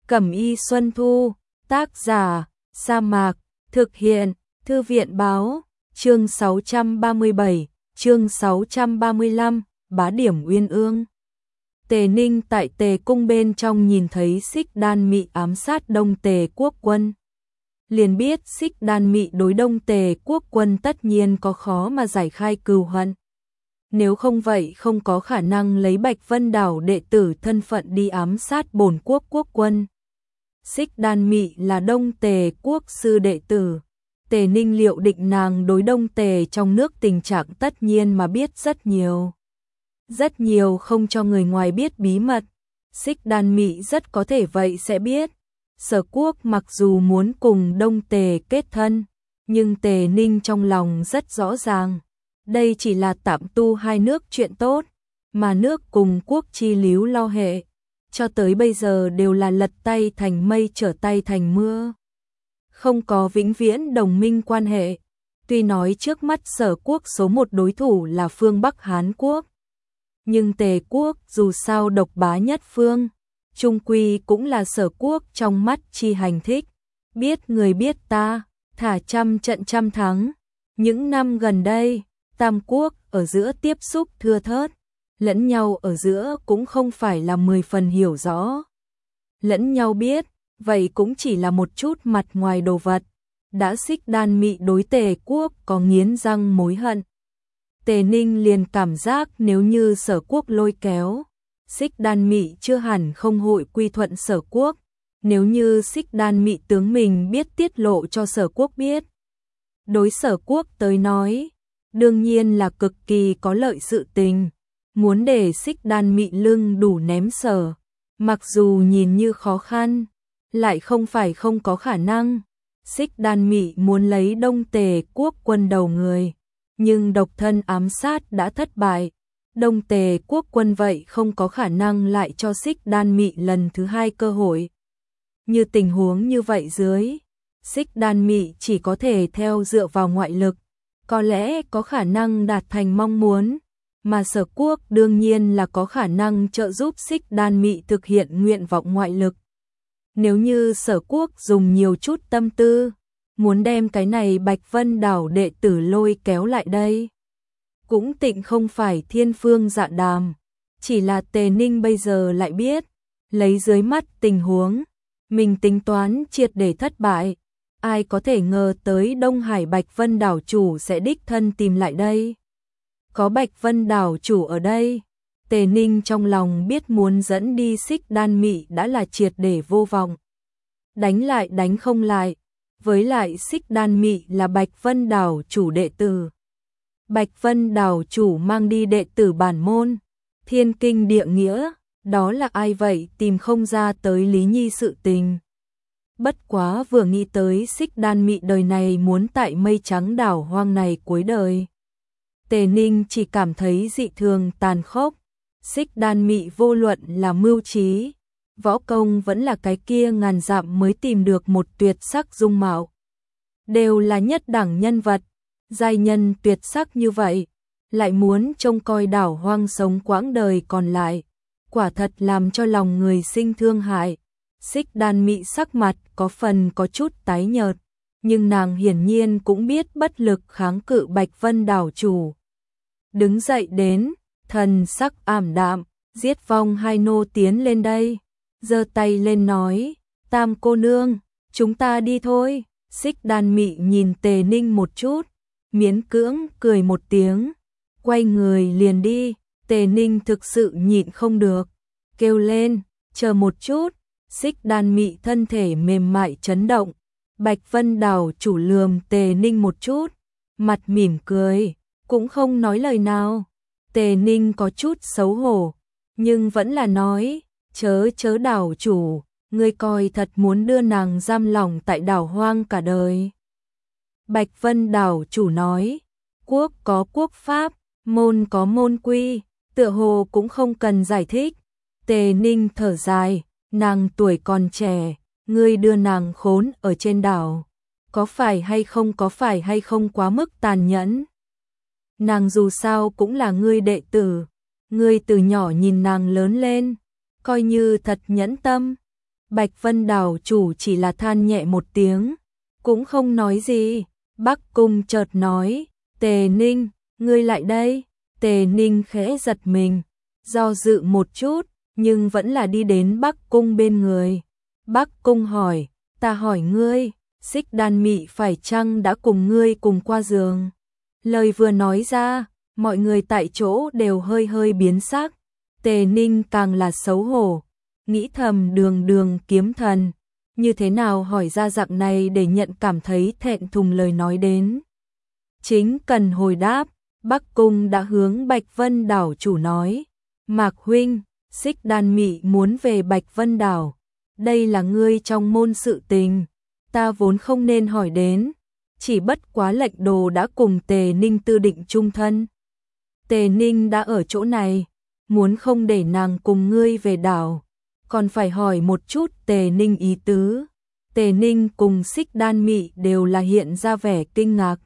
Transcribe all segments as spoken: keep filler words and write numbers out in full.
Cẩm y Xuân Thu, tác giả, Sa Mạc, thực hiện, Thư viện báo, chương sáu trăm ba mươi bảy, chương sáu trăm ba mươi lăm, bá điểm uyên ương. Tề Ninh tại Tề cung bên trong nhìn thấy Xích Đan Mị ám sát Đông Tề quốc quân. Liền biết Xích Đan Mị đối Đông Tề quốc quân tất nhiên có khó mà giải khai cừu hận. Nếu không vậy không có khả năng lấy Bạch Vân Đảo đệ tử thân phận đi ám sát bổn quốc quốc quân. Xích Đan Mị là Đông Tề quốc sư đệ tử. Tề Ninh liệu định nàng đối Đông Tề trong nước tình trạng tất nhiên mà biết rất nhiều. Rất nhiều không cho người ngoài biết bí mật. Xích Đan Mị rất có thể vậy sẽ biết. Sở Quốc mặc dù muốn cùng Đông Tề kết thân, nhưng Tề Ninh trong lòng rất rõ ràng. Đây chỉ là tạm tu hai nước chuyện tốt, mà nước cùng quốc chi líu lo hệ. Cho tới bây giờ đều là lật tay thành mây trở tay thành mưa. Không có vĩnh viễn đồng minh quan hệ. Tuy nói trước mắt Sở Quốc số một đối thủ là phương Bắc Hán Quốc. Nhưng Tề Quốc dù sao độc bá nhất phương, chung quy cũng là Sở Quốc trong mắt chi hành thích. Biết người biết ta, thả trăm trận trăm thắng. Những năm gần đây, Tam Quốc ở giữa tiếp xúc thưa thớt, lẫn nhau ở giữa cũng không phải là mười phần hiểu rõ. Lẫn nhau biết, vậy cũng chỉ là một chút mặt ngoài đồ vật. Đã Xích Đan Mị đối Tề Quốc có nghiến răng mối hận. Tề Ninh liền cảm giác nếu như Sở Quốc lôi kéo, Xích Đan Mị chưa hẳn không hội quy thuận Sở Quốc. Nếu như Xích Đan Mị tướng mình biết tiết lộ cho Sở Quốc biết, đối Sở Quốc tới nói, đương nhiên là cực kỳ có lợi sự tình. Muốn để Xích Đan Mị lưng đủ ném Sở, mặc dù nhìn như khó khăn, lại không phải không có khả năng. Xích Đan Mị muốn lấy Đông Tề quốc quân đầu người, nhưng độc thân ám sát đã thất bại. Đông Tề quốc quân vậy không có khả năng lại cho Xích Đan Mị lần thứ hai cơ hội. Như tình huống như vậy dưới, Xích Đan Mị chỉ có thể theo dựa vào ngoại lực, có lẽ có khả năng đạt thành mong muốn, mà Sở Quốc đương nhiên là có khả năng trợ giúp Xích Đan Mị thực hiện nguyện vọng ngoại lực. Nếu như Sở Quốc dùng nhiều chút tâm tư, muốn đem cái này Bạch Vân Đảo đệ tử lôi kéo lại đây, cũng tịnh không phải thiên phương dạ đàm. Chỉ là Tề Ninh bây giờ lại biết, lấy dưới mắt tình huống, mình tính toán triệt để thất bại. Ai có thể ngờ tới Đông Hải Bạch Vân Đảo chủ sẽ đích thân tìm lại đây. Có Bạch Vân Đảo chủ ở đây, Tề Ninh trong lòng biết muốn dẫn đi Xích Đan Mị đã là triệt để vô vọng. Đánh lại đánh không lại, với lại Xích Đan Mị là Bạch Vân Đảo chủ đệ tử. Bạch Vân Đảo chủ mang đi đệ tử bản môn, thiên kinh địa nghĩa, đó là ai vậy tìm không ra tới Lý Nhi sự tình. Bất quá vừa nghĩ tới Xích Đan Mị đời này muốn tại mây trắng đảo hoang này cuối đời, Tề Ninh chỉ cảm thấy dị thường tàn khốc. Xích Đan Mị vô luận là mưu trí, võ công vẫn là cái kia ngàn dặm mới tìm được một tuyệt sắc dung mạo, đều là nhất đẳng nhân vật. Giai nhân tuyệt sắc như vậy, lại muốn trông coi đảo hoang sống quãng đời còn lại, quả thật làm cho lòng người sinh thương hại. Xích Đan Mị sắc mặt có phần có chút tái nhợt, nhưng nàng hiển nhiên cũng biết bất lực kháng cự Bạch Vân Đảo chủ. Đứng dậy đến, thần sắc ảm đạm, giết vong hai nô tiến lên đây, giơ tay lên nói, Tam cô nương, chúng ta đi thôi. Xích Đan Mị nhìn Tề Ninh một chút, miễn cưỡng cười một tiếng, quay người liền đi. Tề Ninh thực sự nhịn không được, kêu lên, chờ một chút. Xích Đan Mị thân thể mềm mại chấn động. Bạch Vân Đảo chủ lườm Tề Ninh một chút, mặt mỉm cười, cũng không nói lời nào. Tề Ninh có chút xấu hổ, nhưng vẫn là nói, chớ chớ đảo chủ, ngươi coi thật muốn đưa nàng giam lỏng tại đảo hoang cả đời. Bạch Vân Đảo chủ nói, quốc có quốc pháp, môn có môn quy, tựa hồ cũng không cần giải thích. Tề Ninh thở dài, nàng tuổi còn trẻ, ngươi đưa nàng khốn ở trên đảo, có phải hay không có phải hay không quá mức tàn nhẫn. Nàng dù sao cũng là ngươi đệ tử, ngươi từ nhỏ nhìn nàng lớn lên, coi như thật nhẫn tâm. Bạch Vân đảo chủ chỉ là than nhẹ một tiếng, cũng không nói gì. Bắc Cung chợt nói, Tề Ninh, ngươi lại đây. Tề Ninh khẽ giật mình, do dự một chút, nhưng vẫn là đi đến Bắc Cung bên người. Bắc Cung hỏi, ta hỏi ngươi, Xích Đan Mị phải chăng đã cùng ngươi cùng qua giường? Lời vừa nói ra, mọi người tại chỗ đều hơi hơi biến sắc. Tề Ninh càng là xấu hổ, nghĩ thầm đường đường kiếm thần, như thế nào hỏi ra dạng này để nhận cảm thấy thẹn thùng lời nói đến. Chính cần hồi đáp, Bắc Cung đã hướng Bạch Vân đảo chủ nói, Mạc huynh, Xích Đan Mị muốn về Bạch Vân đảo, đây là ngươi trong môn sự tình, ta vốn không nên hỏi đến, chỉ bất quá lệnh đồ đã cùng Tề Ninh tư định chung thân. Tề Ninh đã ở chỗ này, muốn không để nàng cùng ngươi về đảo, còn phải hỏi một chút Tề Ninh ý tứ. Tề Ninh cùng Xích Đan Mị đều là hiện ra vẻ kinh ngạc.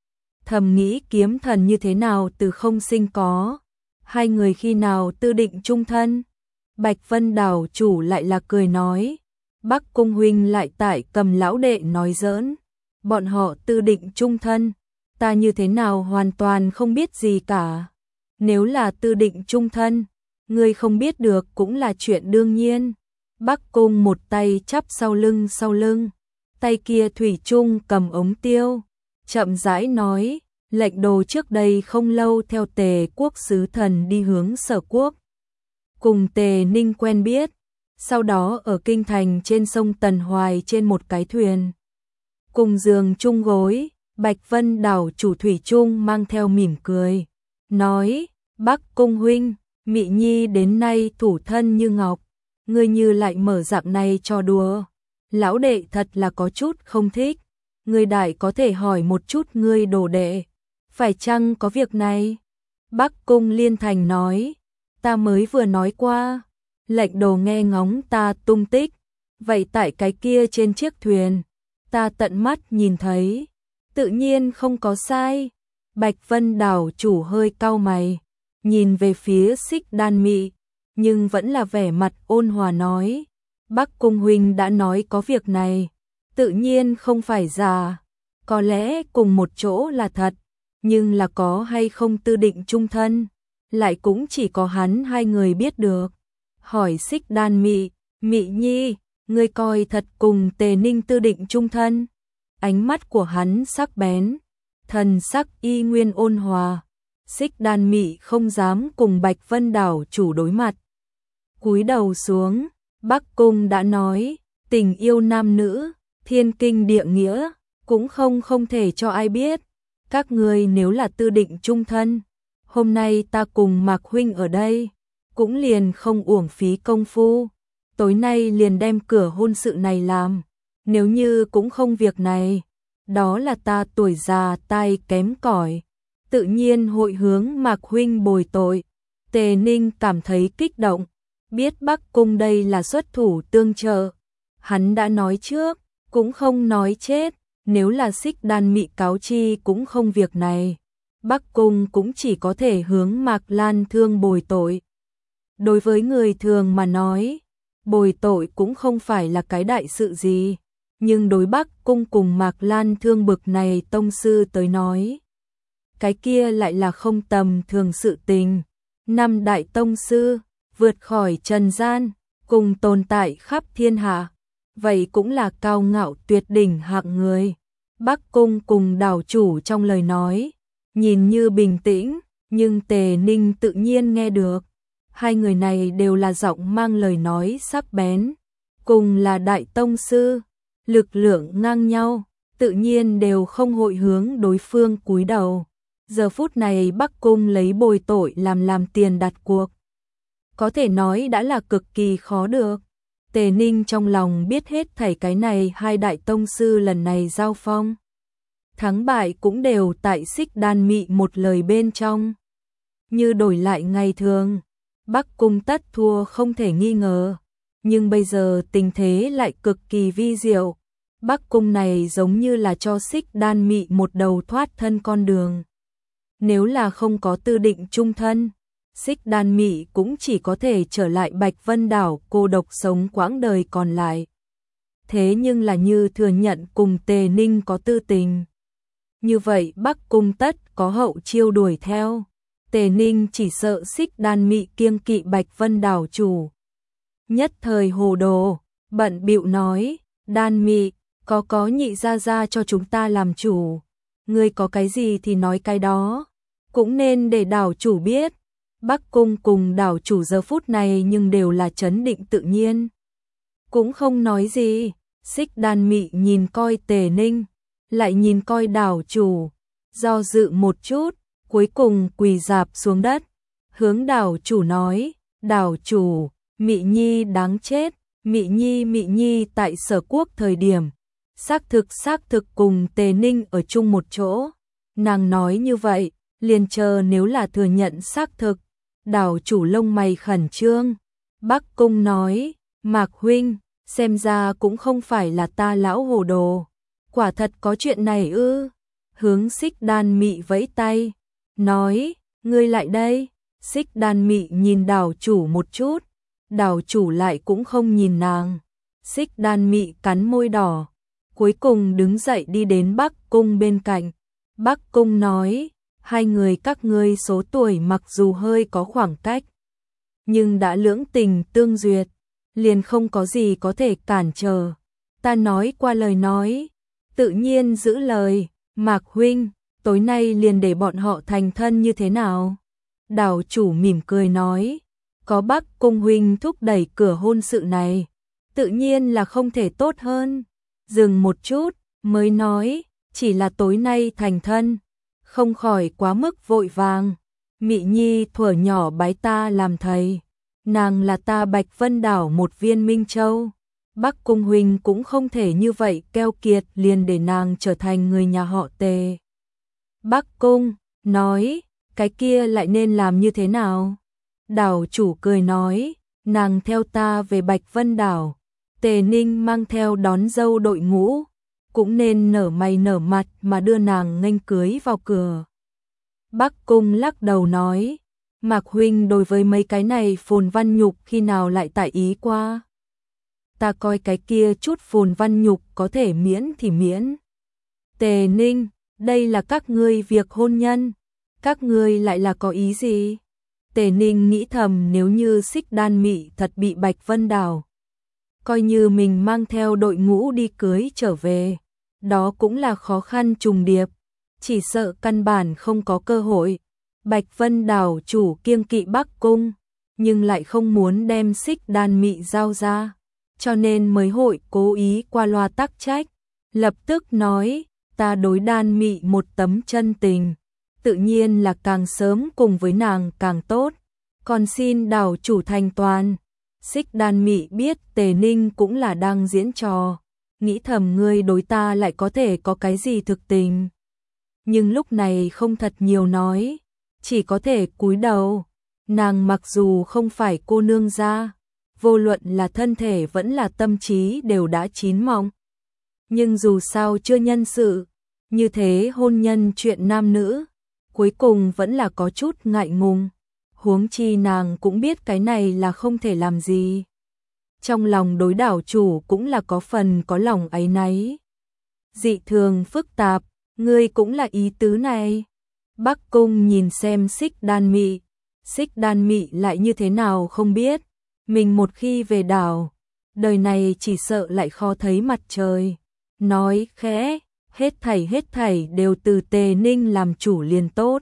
Thầm nghĩ kiếm thần như thế nào từ không sinh có, hai người khi nào tư định chung thân. Bạch Vân đảo chủ lại là cười nói, Bắc Cung huynh lại tại cầm lão đệ nói giỡn, bọn họ tư định chung thân, ta như thế nào hoàn toàn không biết gì cả. Nếu là tư định chung thân, ngươi không biết được cũng là chuyện đương nhiên. Bắc Cung một tay chắp sau lưng sau lưng, tay kia thủy chung cầm ống tiêu, chậm rãi nói, lệnh đồ trước đây không lâu theo Tề quốc sứ thần đi hướng Sở quốc, cùng Tề Ninh quen biết, sau đó ở kinh thành trên sông Tần Hoài trên một cái thuyền, cùng giường chung gối. Bạch Vân đảo chủ thủy chung mang theo mỉm cười, nói, Bắc Cung huynh, Mị Nhi đến nay thủ thân như ngọc, ngươi như lại mở dạng này cho đùa, lão đệ thật là có chút không thích. Ngươi đại có thể hỏi một chút ngươi đồ đệ, phải chăng có việc này? Bắc Cung Liên Thành nói, ta mới vừa nói qua, lệnh đồ nghe ngóng ta tung tích, vậy tại cái kia trên chiếc thuyền, ta tận mắt nhìn thấy, tự nhiên không có sai. Bạch Vân đảo chủ hơi cau mày, nhìn về phía Xích Đan Mị, nhưng vẫn là vẻ mặt ôn hòa nói, Bắc Cung huynh đã nói có việc này, tự nhiên không phải giả, có lẽ cùng một chỗ là thật, nhưng là có hay không tư định chung thân, lại cũng chỉ có hắn hai người biết được. Hỏi Xích Đan Mị, Mị Nhi, ngươi coi thật cùng Tề Ninh tư định chung thân? Ánh mắt của hắn sắc bén, thần sắc y nguyên ôn hòa. Xích Đan Mị không dám cùng Bạch Vân đảo chủ đối mặt, cúi đầu xuống. Bắc Cung đã nói, tình yêu nam nữ, thiên kinh địa nghĩa, cũng không không thể cho ai biết. Các ngươi nếu là tư định chung thân, hôm nay ta cùng Mạc huynh ở đây, cũng liền không uổng phí công phu, tối nay liền đem cửa hôn sự này làm. Nếu như cũng không việc này, đó là ta tuổi già tai kém cỏi, tự nhiên hội hướng Mạc huynh bồi tội. Tề Ninh cảm thấy kích động, biết Bắc Cung đây là xuất thủ tương trợ, hắn đã nói trước, cũng không nói chết, nếu là Xích Đan Mị cáo chi cũng không việc này, Bắc Cung cũng chỉ có thể hướng Mạc Lan Thương bồi tội. Đối với người thường mà nói, bồi tội cũng không phải là cái đại sự gì, nhưng đối Bắc Cung cùng Mạc Lan Thương bực này tông sư tới nói, cái kia lại là không tầm thường sự tình. Năm đại tông sư, vượt khỏi trần gian, cùng tồn tại khắp thiên hạ, vậy cũng là cao ngạo tuyệt đỉnh hạng người. Bắc Cung cùng đảo chủ trong lời nói, nhìn như bình tĩnh, nhưng Tề Ninh tự nhiên nghe được. Hai người này đều là giọng mang lời nói sắc bén, cùng là đại tông sư, lực lượng ngang nhau, tự nhiên đều không hội hướng đối phương cúi đầu. Giờ phút này Bắc Cung lấy bồi tội làm làm tiền đặt cuộc, có thể nói đã là cực kỳ khó được. Tề Ninh trong lòng biết hết thảy cái này hai đại tông sư lần này giao phong, thắng bại cũng đều tại Xích Đan Mị một lời bên trong. Như đổi lại ngày thường, Bắc Cung tất thua không thể nghi ngờ, nhưng bây giờ tình thế lại cực kỳ vi diệu. Bắc Cung này giống như là cho Xích Đan Mị một đầu thoát thân con đường. Nếu là không có tư định chung thân, Xích Đan Mị cũng chỉ có thể trở lại Bạch Vân Đảo cô độc sống quãng đời còn lại. Thế nhưng là như thừa nhận cùng Tề Ninh có tư tình. Như vậy Bắc Cung tất có hậu chiêu đuổi theo. Tề Ninh chỉ sợ Xích Đan Mị kiêng kỵ Bạch Vân Đảo chủ. Nhất thời hồ đồ, bận bịu nói, Đan Mị, có có nhị gia gia cho chúng ta làm chủ. Ngươi có cái gì thì nói cái đó, cũng nên để đảo chủ biết. Bắc Cung cùng đảo chủ giờ phút này nhưng đều là trấn định tự nhiên. Cũng không nói gì, Xích Đan Mị nhìn coi Tề Ninh, lại nhìn coi đảo chủ, do dự một chút, cuối cùng quỳ rạp xuống đất, hướng đảo chủ nói, đảo chủ, Mị Nhi đáng chết, Mị Nhi Mị Nhi tại Sở Quốc thời điểm, xác thực xác thực cùng Tề Ninh ở chung một chỗ. Nàng nói như vậy, liền chờ nếu là thừa nhận xác thực. Đảo chủ lông mày khẩn trương. Bắc Cung nói, Mạc huynh, xem ra cũng không phải là ta lão hồ đồ. Quả thật có chuyện này ư? Hướng Xích Đan Mị vẫy tay, nói, ngươi lại đây. Xích Đan Mị nhìn đảo chủ một chút, đảo chủ lại cũng không nhìn nàng. Xích Đan Mị cắn môi đỏ, cuối cùng đứng dậy đi đến Bắc Cung bên cạnh. Bắc Cung nói, hai người các ngươi số tuổi mặc dù hơi có khoảng cách, nhưng đã lưỡng tình tương duyệt, liền không có gì có thể cản trở. Ta nói qua lời nói, tự nhiên giữ lời. Mạc huynh, tối nay liền để bọn họ thành thân như thế nào? Đảo chủ mỉm cười nói, có Bắc Cung huynh thúc đẩy cửa hôn sự này, tự nhiên là không thể tốt hơn. Dừng một chút, mới nói, chỉ là tối nay thành thân, không khỏi quá mức vội vàng. Mị Nhi thuở nhỏ bái ta làm thầy, nàng là ta Bạch Vân Đảo một viên minh châu. Bắc Cung huynh cũng không thể như vậy keo kiệt liền để nàng trở thành người nhà họ Tề. Bắc Cung nói, cái kia lại nên làm như thế nào? Đảo chủ cười nói, nàng theo ta về Bạch Vân Đảo, Tề Ninh mang theo đón dâu đội ngũ, cũng nên nở mày nở mặt mà đưa nàng nghênh cưới vào cửa. Bắc Cung lắc đầu nói, Mạc huynh đối với mấy cái này phồn văn nhục khi nào lại tại ý qua? Ta coi cái kia chút phồn văn nhục có thể miễn thì miễn. Tề Ninh, đây là các ngươi việc hôn nhân, các ngươi lại là có ý gì? Tề Ninh nghĩ thầm, nếu như Xích Đan Mị thật bị Bạch Vân Đảo, coi như mình mang theo đội ngũ đi cưới trở về, đó cũng là khó khăn trùng điệp, chỉ sợ căn bản không có cơ hội. Bạch Vân Đảo chủ kiêng kỵ Bắc Cung, nhưng lại không muốn đem Xích Đan Mị giao ra, cho nên mới hội cố ý qua loa tắc trách. Lập tức nói, ta đối Đan Mị một tấm chân tình, tự nhiên là càng sớm cùng với nàng càng tốt, còn xin đảo chủ thành toàn. Xích Đan Mị biết Tề Ninh cũng là đang diễn trò, nghĩ thầm ngươi đối ta lại có thể có cái gì thực tình. Nhưng lúc này không thật nhiều nói, chỉ có thể cúi đầu. Nàng mặc dù không phải cô nương gia, vô luận là thân thể vẫn là tâm trí đều đã chín mọng, nhưng dù sao chưa nhân sự, như thế hôn nhân chuyện nam nữ, cuối cùng vẫn là có chút ngại ngùng. Huống chi nàng cũng biết cái này là không thể làm gì. Trong lòng đối đảo chủ cũng là có phần có lòng áy náy. Dị thường phức tạp, ngươi cũng là ý tứ này. Bắc Cung nhìn xem Xích Đan Mị, Xích Đan Mị lại như thế nào không biết, mình một khi về đảo, đời này chỉ sợ lại khó thấy mặt trời. Nói khẽ, hết thảy hết thảy đều từ Tề Ninh làm chủ liền tốt.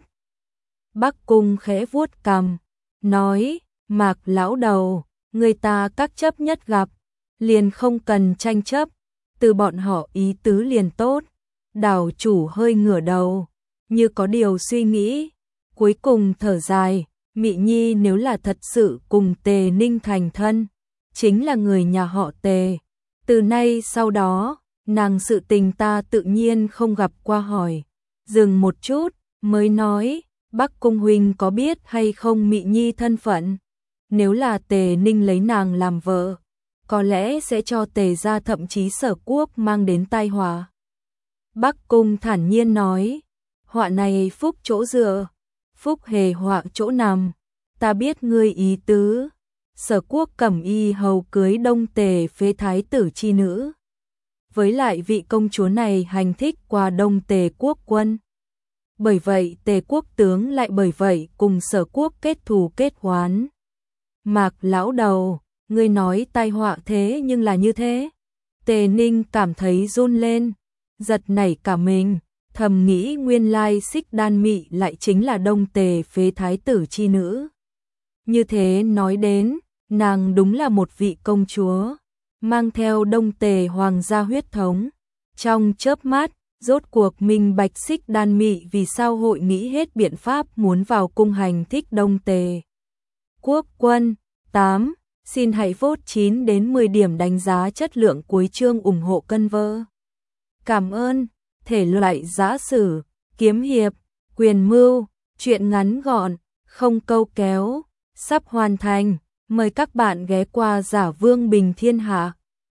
Bắc Cung khẽ vuốt cằm, nói, Mạc lão đầu, người ta các chấp nhất gặp, liền không cần tranh chấp, từ bọn họ ý tứ liền tốt. Đảo chủ hơi ngửa đầu, như có điều suy nghĩ, cuối cùng thở dài, Mị Nhi nếu là thật sự cùng Tề Ninh thành thân, chính là người nhà họ Tề. Từ nay sau đó, nàng sự tình ta tự nhiên không gặp qua hỏi. Dừng một chút, mới nói, Bắc Cung huynh có biết hay không Mị Nhi thân phận? Nếu là Tề Ninh lấy nàng làm vợ, có lẽ sẽ cho Tề gia thậm chí Sở Quốc mang đến tai họa. Bắc Cung thản nhiên nói, họa này phúc chỗ dựa, phúc hề họa chỗ nằm. ta biết ngươi ý tứ. Sở Quốc Cẩm Y hầu cưới Đông Tề phế thái tử chi nữ. Với lại vị công chúa này hành thích qua Đông Tề quốc quân. Bởi vậy Tề quốc tướng lại bởi vậy cùng Sở Quốc kết thù kết oán. Mạc lão đầu, ngươi nói tai họa thế nhưng là như thế. Tề Ninh cảm thấy run lên, giật nảy cả mình, thầm nghĩ nguyên lai Xích Đan Mị lại chính là Đông Tề phế thái tử chi nữ. Như thế nói đến, nàng đúng là một vị công chúa, mang theo Đông Tề hoàng gia huyết thống. Trong chớp mắt, rốt cuộc minh bạch Xích Đan Mị vì sao hội nghĩ hết biện pháp muốn vào cung hành thích Đông Tề quốc quân. tám. Xin hãy vote chín đến mười điểm đánh giá chất lượng cuối chương ủng hộ cân vơ. Cảm ơn. Thể loại giã sử, kiếm hiệp, quyền mưu, truyện ngắn gọn, không câu kéo, sắp hoàn thành. Mời các bạn ghé qua Giả Vương Bình Thiên Hạ.